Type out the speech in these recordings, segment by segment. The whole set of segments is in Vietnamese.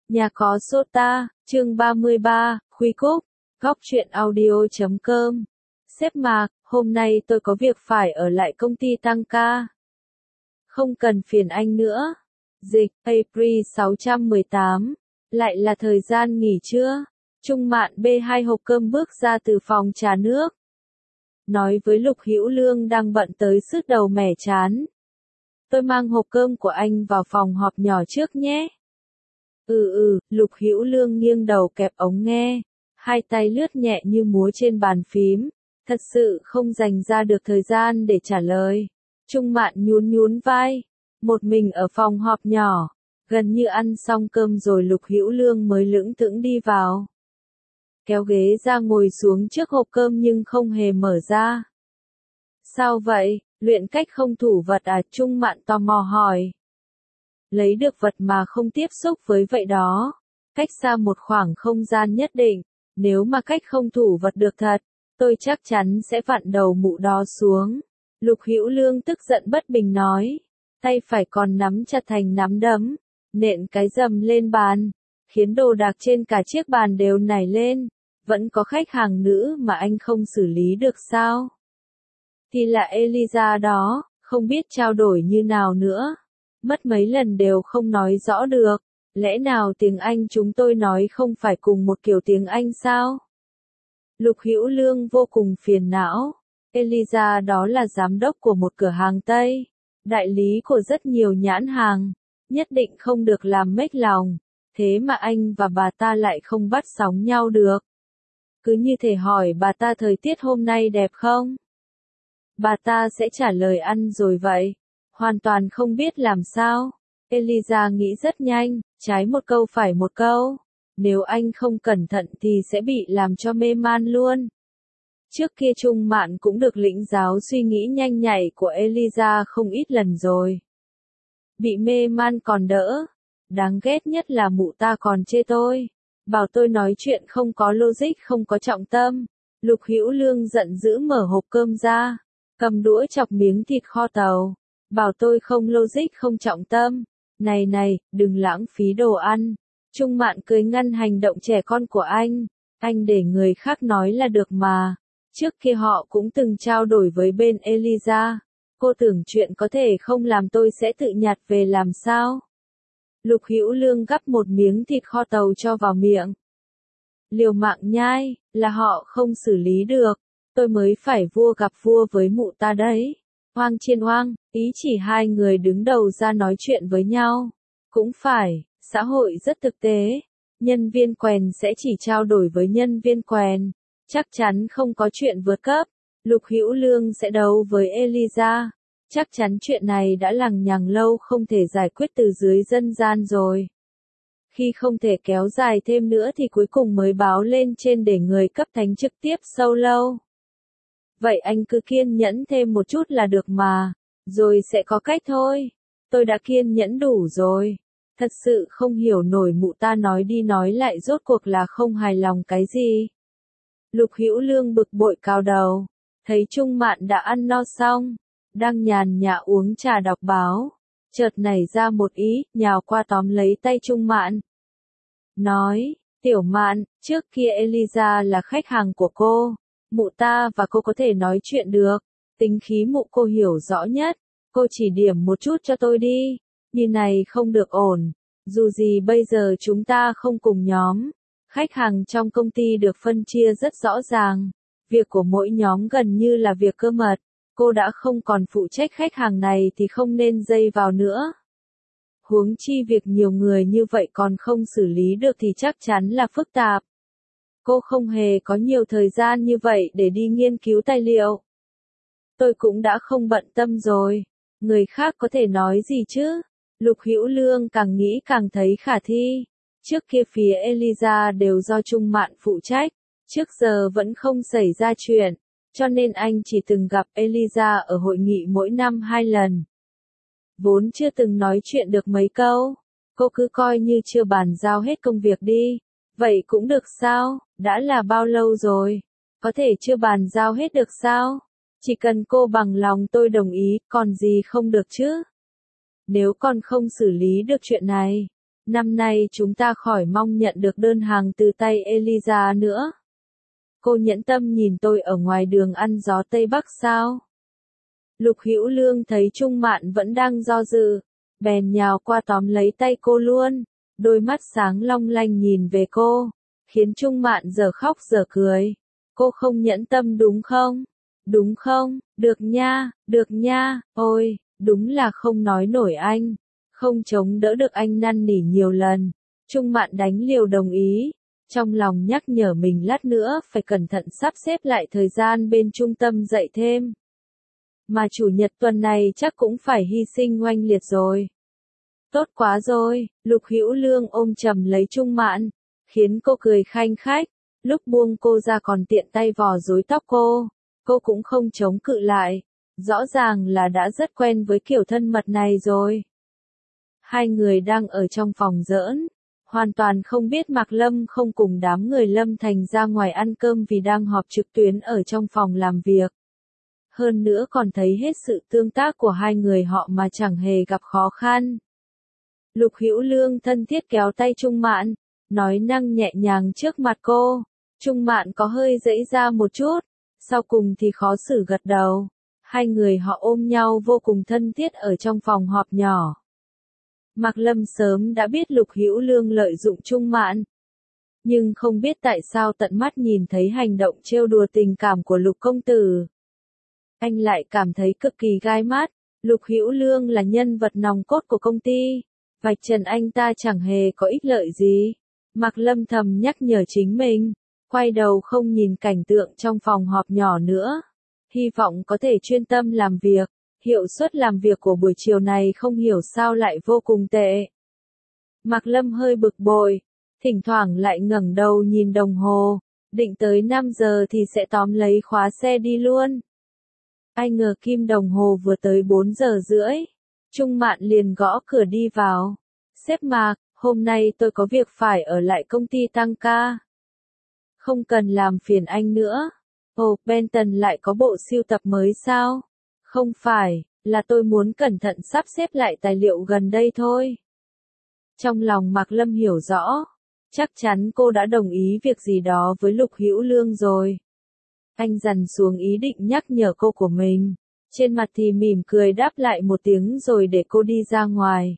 Nhà có Sota, chương 33, Khuy Cúc, góc truyện audio.com. Sếp Mạc, hôm nay tôi có việc phải ở lại công ty tăng ca. Không cần phiền anh nữa. Dịch, April 618. Lại là thời gian nghỉ trưa. Trung Mạn bê 2 hộp cơm bước ra từ phòng trà nước. Nói với Lục Hữu Lương đang bận tới sứt đầu mẻ chán. Tôi mang hộp cơm của anh vào phòng họp nhỏ trước nhé. Lục Hữu Lương nghiêng đầu kẹp ống nghe, hai tay lướt nhẹ như múa trên bàn phím, thật sự không dành ra được thời gian để trả lời. Trung Mạn nhún nhún vai, một mình ở phòng họp nhỏ, gần như ăn xong cơm rồi Lục Hữu Lương mới lững thững đi vào. Kéo ghế ra ngồi xuống trước hộp cơm nhưng không hề mở ra. Sao vậy, luyện cách không thủ vật à? Trung Mạn tò mò hỏi. Lấy được vật mà không tiếp xúc với vậy đó, cách xa một khoảng không gian nhất định, nếu mà cách không thủ vật được thật, tôi chắc chắn sẽ vặn đầu mụ đó xuống. Lục Hữu Lương tức giận bất bình nói, tay phải còn nắm chặt thành nắm đấm, nện cái rầm lên bàn, khiến đồ đạc trên cả chiếc bàn đều nảy lên. Vẫn có khách hàng nữ mà anh không xử lý được sao? Thì là Eliza đó, không biết trao đổi như nào nữa. Mất mấy lần đều không nói rõ được. Lẽ nào tiếng Anh chúng tôi nói không phải cùng một kiểu tiếng Anh sao? Lục Hữu Lương vô cùng phiền não. Eliza đó là giám đốc của một cửa hàng Tây, đại lý của rất nhiều nhãn hàng, nhất định không được làm mếch lòng. Thế mà anh và bà ta lại không bắt sóng nhau được. Cứ như thể hỏi bà ta thời tiết hôm nay đẹp không? Bà ta sẽ trả lời ăn rồi vậy. Hoàn toàn không biết làm sao. Eliza nghĩ rất nhanh, trái một câu phải một câu. Nếu anh không cẩn thận thì sẽ bị làm cho mê man luôn. Trước kia Trung Mạn cũng được lĩnh giáo suy nghĩ nhanh nhạy của Eliza không ít lần rồi. Bị mê man còn đỡ. Đáng ghét nhất là mụ ta còn chê tôi. Bảo tôi nói chuyện không có logic, không có trọng tâm. Lục Hữu Lương giận dữ mở hộp cơm ra, cầm đũa chọc miếng thịt kho tàu. Bảo tôi không logic, không trọng tâm. Này, đừng lãng phí đồ ăn. Trung Mạn cười ngăn hành động trẻ con của anh. Anh để người khác nói là được mà. Trước kia họ cũng từng trao đổi với bên Eliza. Cô tưởng chuyện có thể không làm tôi sẽ tự nhặt về làm sao? Lục Hữu Lương gắp một miếng thịt kho tàu cho vào miệng. Liều mạng nhai, là họ không xử lý được. Tôi mới phải vua gặp vua với mụ ta đấy. Oang chiên oang, ý chỉ hai người đứng đầu ra nói chuyện với nhau. Cũng phải, xã hội rất thực tế. Nhân viên quèn sẽ chỉ trao đổi với nhân viên quèn. Chắc chắn không có chuyện vượt cấp. Lục Hữu Lương sẽ đấu với Eliza. Chắc chắn chuyện này đã lằng nhằng lâu không thể giải quyết từ dưới dân gian rồi. Khi không thể kéo dài thêm nữa thì cuối cùng mới báo lên trên để người cấp thánh trực tiếp solo. Vậy anh cứ kiên nhẫn thêm một chút là được mà, rồi sẽ có cách thôi. Tôi đã kiên nhẫn đủ rồi. Thật sự không hiểu nổi mụ ta nói đi nói lại rốt cuộc là không hài lòng cái gì. Lục Hữu Lương bực bội cào đầu, thấy Trung Mạn đã ăn no xong, đang nhàn nhã uống trà đọc báo, chợt nảy ra một ý, nhào qua tóm lấy tay Trung Mạn. Nói, Tiểu Mạn, trước kia Eliza là khách hàng của cô, mụ ta và cô có thể nói chuyện được, tính khí mụ cô hiểu rõ nhất, cô chỉ điểm một chút cho tôi đi, như này không được ổn, dù gì bây giờ chúng ta không cùng nhóm, khách hàng trong công ty được phân chia rất rõ ràng, việc của mỗi nhóm gần như là việc cơ mật. Cô đã không còn phụ trách khách hàng này thì không nên dây vào nữa. Huống chi việc nhiều người như vậy còn không xử lý được thì chắc chắn là phức tạp. Cô không hề có nhiều thời gian như vậy để đi nghiên cứu tài liệu. Tôi cũng đã không bận tâm rồi. Người khác có thể nói gì chứ? Lục Hữu Lương càng nghĩ càng thấy khả thi. Trước kia phía Eliza đều do Trung Mạn phụ trách. Trước giờ vẫn không xảy ra chuyện. Cho nên anh chỉ từng gặp Eliza ở hội nghị mỗi năm 2 lần. Vốn chưa từng nói chuyện được mấy câu. Cô cứ coi như chưa bàn giao hết công việc đi. Vậy cũng được sao? Đã là bao lâu rồi? Có thể chưa bàn giao hết được sao? Chỉ cần cô bằng lòng tôi đồng ý, còn gì không được chứ? Nếu còn không xử lý được chuyện này, năm nay chúng ta khỏi mong nhận được đơn hàng từ tay Eliza nữa. Cô nhẫn tâm nhìn tôi ở ngoài đường ăn gió Tây Bắc sao? Lục Hữu Lương thấy Trung Mạn vẫn đang do dự, bèn nhào qua tóm lấy tay cô luôn, đôi mắt sáng long lanh nhìn về cô, khiến Trung Mạn giờ khóc giờ cười. Cô không nhẫn tâm đúng không? Đúng không? Được nha, ôi, đúng là không nói nổi anh, không chống đỡ được anh năn nỉ nhiều lần. Trung Mạn đánh liều đồng ý, trong lòng nhắc nhở mình lát nữa phải cẩn thận sắp xếp lại thời gian bên trung tâm dạy thêm. Mà chủ nhật tuần này chắc cũng phải hy sinh oanh liệt rồi. Tốt quá rồi, Lục Hữu Lương ôm chầm lấy Trung Mạn, khiến cô cười khanh khách, lúc buông cô ra còn tiện tay vò rối tóc cô cũng không chống cự lại, rõ ràng là đã rất quen với kiểu thân mật này rồi. Hai người đang ở trong phòng giỡn, hoàn toàn không biết Mạc Lâm không cùng đám người Lâm Thành ra ngoài ăn cơm vì đang họp trực tuyến ở trong phòng làm việc. Hơn nữa còn thấy hết sự tương tác của hai người họ mà chẳng hề gặp khó khăn. Lục Hữu Lương thân thiết kéo tay Trung Mạn, nói năng nhẹ nhàng trước mặt cô. Trung Mạn có hơi giãy ra một chút, sau cùng thì khó xử gật đầu. Hai người họ ôm nhau vô cùng thân thiết ở trong phòng họp nhỏ. Mạc Lâm sớm đã biết Lục Hữu Lương lợi dụng Trung Mạn, nhưng không biết tại sao tận mắt nhìn thấy hành động trêu đùa tình cảm của Lục công tử, anh lại cảm thấy cực kỳ gai mắt. Lục Hữu Lương là nhân vật nòng cốt của công ty, vạch trần anh ta chẳng hề có ích lợi gì. Mạc Lâm thầm nhắc nhở chính mình, quay đầu không nhìn cảnh tượng trong phòng họp nhỏ nữa, hy vọng có thể chuyên tâm làm việc. Hiệu suất làm việc của buổi chiều này không hiểu sao lại vô cùng tệ. Mạc Lâm hơi bực bội, thỉnh thoảng lại ngẩng đầu nhìn đồng hồ, định tới 5 giờ thì sẽ tóm lấy khóa xe đi luôn. Ai ngờ kim đồng hồ vừa tới 4 giờ rưỡi, Trung Mạn liền gõ cửa đi vào. Sếp Mạc, hôm nay tôi có việc phải ở lại công ty tăng ca. Không cần làm phiền anh nữa. Ồ, Benton lại có bộ sưu tập mới sao? Không phải, là tôi muốn cẩn thận sắp xếp lại tài liệu gần đây thôi. Trong lòng Mạc Lâm hiểu rõ, chắc chắn cô đã đồng ý việc gì đó với Lục Hữu Lương rồi. Anh dằn xuống ý định nhắc nhở cô của mình, trên mặt thì mỉm cười đáp lại một tiếng rồi để cô đi ra ngoài.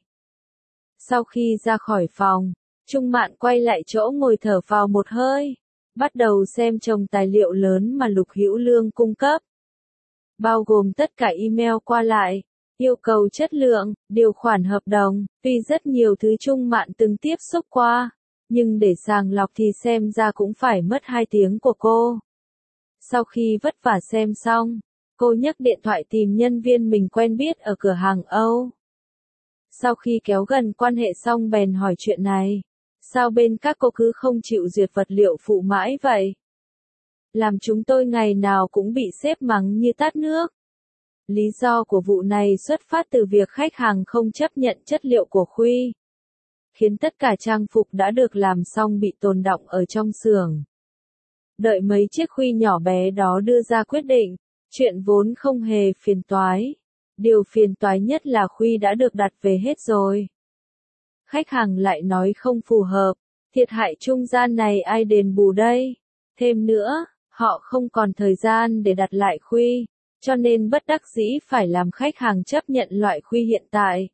Sau khi ra khỏi phòng, Trung Mạn quay lại chỗ ngồi thở phào một hơi, bắt đầu xem chồng tài liệu lớn mà Lục Hữu Lương cung cấp. Bao gồm tất cả email qua lại, yêu cầu chất lượng, điều khoản hợp đồng, tuy rất nhiều thứ Trung Mạn từng tiếp xúc qua, nhưng để sàng lọc thì xem ra cũng phải mất 2 tiếng của cô. Sau khi vất vả xem xong, cô nhấc điện thoại tìm nhân viên mình quen biết ở cửa hàng Âu. Sau khi kéo gần quan hệ xong bèn hỏi chuyện này, sao bên các cô cứ không chịu duyệt vật liệu phụ mãi vậy? Làm chúng tôi ngày nào cũng bị sếp mắng như tát nước. Lý do của vụ này xuất phát từ việc khách hàng không chấp nhận chất liệu của Khuy, khiến tất cả trang phục đã được làm xong bị tồn đọng ở trong xưởng. Đợi mấy chiếc Khuy nhỏ bé đó đưa ra quyết định, chuyện vốn không hề phiền toái. Điều phiền toái nhất là Khuy đã được đặt về hết rồi. Khách hàng lại nói không phù hợp, thiệt hại trung gian này ai đền bù đây? Thêm nữa, họ không còn thời gian để đặt lại Khuy, cho nên bất đắc dĩ phải làm khách hàng chấp nhận loại Khuy hiện tại.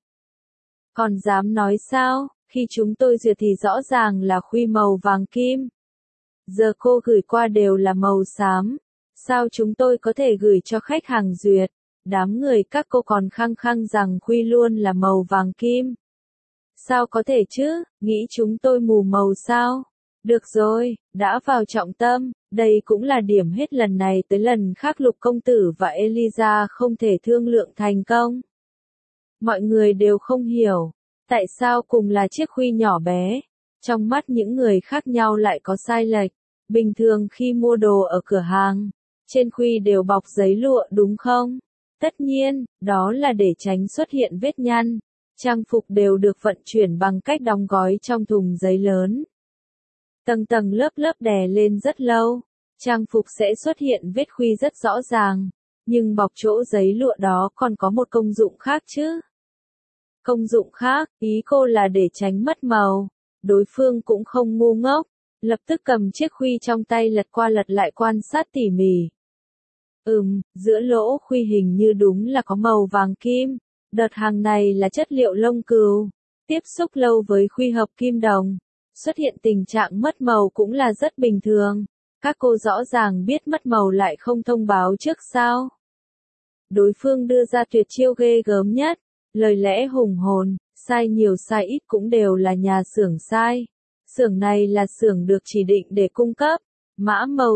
Còn dám nói sao, khi chúng tôi duyệt thì rõ ràng là Khuy màu vàng kim. Giờ cô gửi qua đều là màu xám, sao chúng tôi có thể gửi cho khách hàng duyệt? Đám người các cô còn khăng khăng rằng Khuy luôn là màu vàng kim. Sao có thể chứ, nghĩ chúng tôi mù màu sao? Được rồi, đã vào trọng tâm, đây cũng là điểm hết lần này tới lần khác Lục công tử và Eliza không thể thương lượng thành công. Mọi người đều không hiểu, tại sao cùng là chiếc Khuy nhỏ bé, trong mắt những người khác nhau lại có sai lệch. Bình thường khi mua đồ ở cửa hàng, trên Khuy đều bọc giấy lụa đúng không? Tất nhiên, đó là để tránh xuất hiện vết nhăn. Trang phục đều được vận chuyển bằng cách đóng gói trong thùng giấy lớn. Tầng tầng lớp lớp đè lên rất lâu, trang phục sẽ xuất hiện vết Khuy rất rõ ràng, nhưng bọc chỗ giấy lụa đó còn có một công dụng khác chứ. Công dụng khác, ý cô là để tránh mất màu. Đối phương cũng không ngu ngốc, lập tức cầm chiếc khuy trong tay lật qua lật lại quan sát tỉ mỉ. Giữa lỗ khuy hình như đúng là có màu vàng kim. Đợt hàng này là chất liệu lông cừu. Tiếp xúc lâu với khuy hợp kim đồng. Xuất hiện tình trạng mất màu cũng là rất bình thường. Các cô rõ ràng biết mất màu lại không thông báo trước sao. Đối phương đưa ra tuyệt chiêu ghê gớm nhất. Lời lẽ hùng hồn, sai nhiều sai ít cũng đều là nhà xưởng sai. Xưởng này là xưởng được chỉ định để cung cấp. Mã màu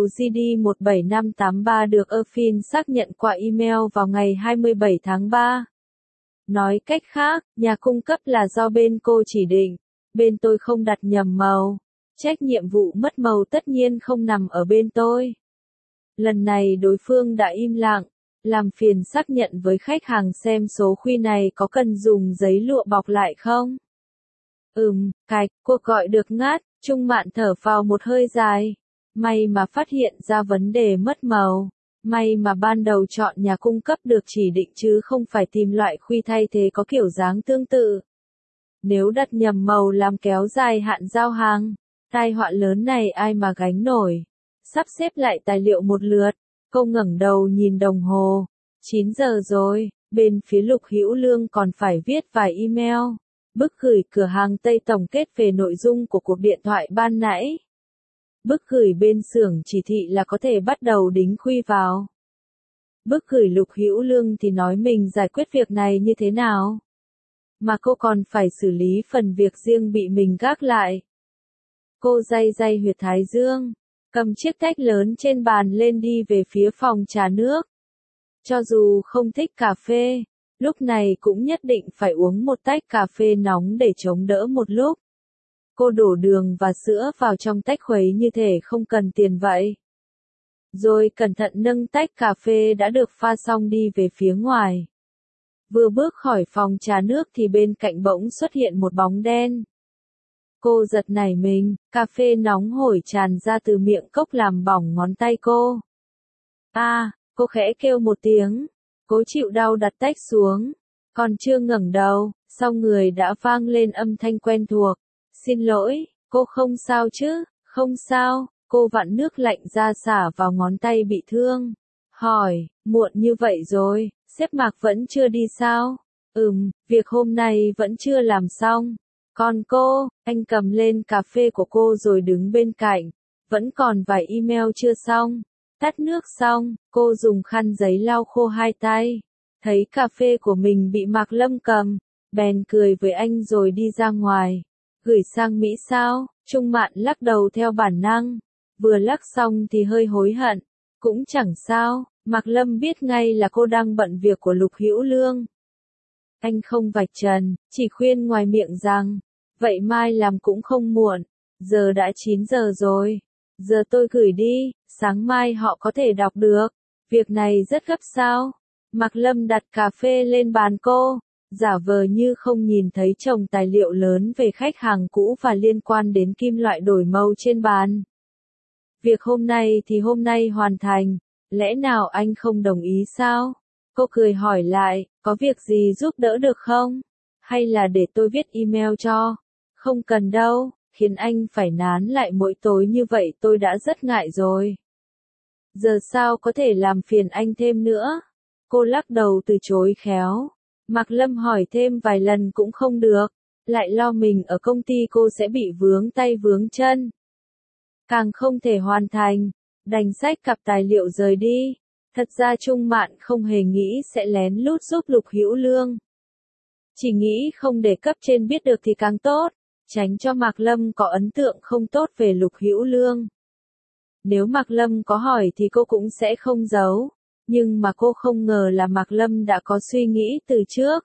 GD17583 được Erfin xác nhận qua email vào ngày 27 tháng 3. Nói cách khác, nhà cung cấp là do bên cô chỉ định. Bên tôi không đặt nhầm màu. Trách nhiệm vụ mất màu tất nhiên không nằm ở bên tôi. Lần này đối phương đã im lặng. Làm phiền xác nhận với khách hàng xem số khuy này có cần dùng giấy lụa bọc lại không? Cạch, cuộc gọi được ngắt, Trung Mạn thở phào một hơi dài. May mà phát hiện ra vấn đề mất màu. May mà ban đầu chọn nhà cung cấp được chỉ định chứ không phải tìm loại khuy thay thế có kiểu dáng tương tự. Nếu đặt nhầm màu làm kéo dài hạn giao hàng, tai họa lớn này ai mà gánh nổi. Sắp xếp lại tài liệu một lượt, cô ngẩng đầu nhìn đồng hồ. 9 giờ rồi, bên phía Lục Hữu Lương còn phải viết vài email. Bức gửi cửa hàng Tây tổng kết về nội dung của cuộc điện thoại ban nãy. Bức gửi bên xưởng chỉ thị là có thể bắt đầu đính khuy vào. Bức gửi Lục Hữu Lương thì nói mình giải quyết việc này như thế nào. Mà cô còn phải xử lý phần việc riêng bị mình gác lại. Cô day day huyệt thái dương, cầm chiếc tách lớn trên bàn lên đi về phía phòng trà nước. Cho dù không thích cà phê, lúc này cũng nhất định phải uống một tách cà phê nóng để chống đỡ một lúc. Cô đổ đường và sữa vào trong tách khuấy như thể không cần tiền vậy. Rồi cẩn thận nâng tách cà phê đã được pha xong đi về phía ngoài. Vừa bước khỏi phòng trà nước thì bên cạnh bỗng xuất hiện một bóng đen. Cô giật nảy mình, cà phê nóng hổi tràn ra từ miệng cốc làm bỏng ngón tay cô. Cô khẽ kêu một tiếng, cố chịu đau đặt tách xuống. Còn chưa ngẩng đầu, sau người đã vang lên âm thanh quen thuộc. Xin lỗi, cô không sao chứ? Không sao, cô vặn nước lạnh ra xả vào ngón tay bị thương. Hỏi, muộn như vậy rồi, sếp Mạc vẫn chưa đi sao? Việc hôm nay vẫn chưa làm xong. Còn cô, anh cầm lên cà phê của cô rồi đứng bên cạnh. Vẫn còn vài email chưa xong. Tắt nước xong, cô dùng khăn giấy lau khô hai tay. Thấy cà phê của mình bị Mạc Lâm cầm, bèn cười với anh rồi đi ra ngoài. Gửi sang Mỹ sao? Trung Mạn lắc đầu theo bản năng. Vừa lắc xong thì hơi hối hận. Cũng chẳng sao, Mạc Lâm biết ngay là cô đang bận việc của Lục Hữu Lương. Anh không vạch trần, chỉ khuyên ngoài miệng rằng, vậy mai làm cũng không muộn. Giờ đã 9 giờ rồi. Giờ tôi gửi đi, sáng mai họ có thể đọc được. Việc này rất gấp sao? Mạc Lâm đặt cà phê lên bàn cô, giả vờ như không nhìn thấy chồng tài liệu lớn về khách hàng cũ và liên quan đến kim loại đổi màu trên bàn. Việc hôm nay thì hôm nay hoàn thành, lẽ nào anh không đồng ý sao? Cô cười hỏi lại, có việc gì giúp đỡ được không? Hay là để tôi viết email cho? Không cần đâu, khiến anh phải nán lại mỗi tối như vậy tôi đã rất ngại rồi. Giờ sao có thể làm phiền anh thêm nữa? Cô lắc đầu từ chối khéo. Mạc Lâm hỏi thêm vài lần cũng không được, lại lo mình ở công ty cô sẽ bị vướng tay vướng chân. Càng không thể hoàn thành, đành xách cặp tài liệu rời đi. Thật ra Trung Mạn không hề nghĩ sẽ lén lút giúp Lục Hữu Lương. Chỉ nghĩ không để cấp trên biết được thì càng tốt, tránh cho Mạc Lâm có ấn tượng không tốt về Lục Hữu Lương. Nếu Mạc Lâm có hỏi thì cô cũng sẽ không giấu, nhưng mà cô không ngờ là Mạc Lâm đã có suy nghĩ từ trước.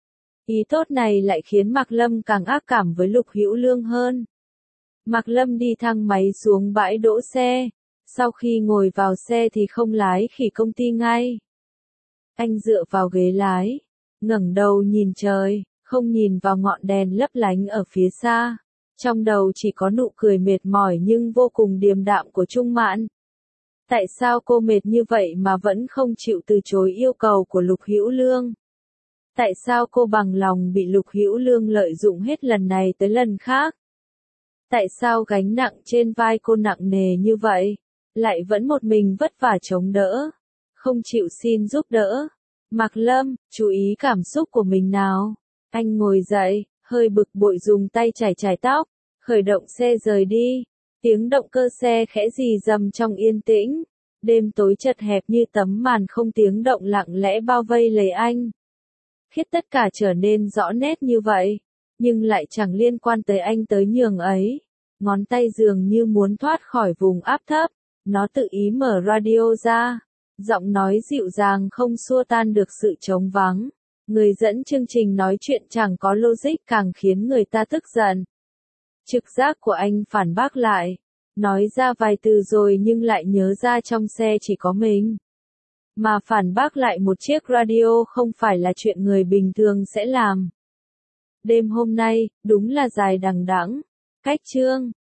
Ý tốt này lại khiến Mạc Lâm càng ác cảm với Lục Hữu Lương hơn. Mạc Lâm đi thang máy xuống bãi đỗ xe, sau khi ngồi vào xe thì không lái khỉ công ty ngay. Anh dựa vào ghế lái, ngẩng đầu nhìn trời, không nhìn vào ngọn đèn lấp lánh ở phía xa. Trong đầu chỉ có nụ cười mệt mỏi nhưng vô cùng điềm đạm của Trung Mạn. Tại sao cô mệt như vậy mà vẫn không chịu từ chối yêu cầu của Lục Hữu Lương? Tại sao cô bằng lòng bị Lục Hữu Lương lợi dụng hết lần này tới lần khác? Tại sao gánh nặng trên vai cô nặng nề như vậy? Lại vẫn một mình vất vả chống đỡ, không chịu xin giúp đỡ. Mạc Lâm, chú ý cảm xúc của mình nào. Anh ngồi dậy, hơi bực bội dùng tay chải chải tóc, khởi động xe rời đi. Tiếng động cơ xe khẽ rì rầm trong yên tĩnh. Đêm tối chật hẹp như tấm màn không tiếng động lặng lẽ bao vây lấy anh. Khiến tất cả trở nên rõ nét như vậy, nhưng lại chẳng liên quan tới anh tới nhường ấy. Ngón tay dường như muốn thoát khỏi vùng áp thấp, nó tự ý mở radio ra. Giọng nói dịu dàng không xua tan được sự trống vắng. Người dẫn chương trình nói chuyện chẳng có logic càng khiến người ta tức giận. Trực giác của anh phản bác lại. Nói ra vài từ rồi nhưng lại nhớ ra trong xe chỉ có mình. Mà phản bác lại một chiếc radio không phải là chuyện người bình thường sẽ làm. Đêm hôm nay, đúng là dài đằng đẵng. Cách chương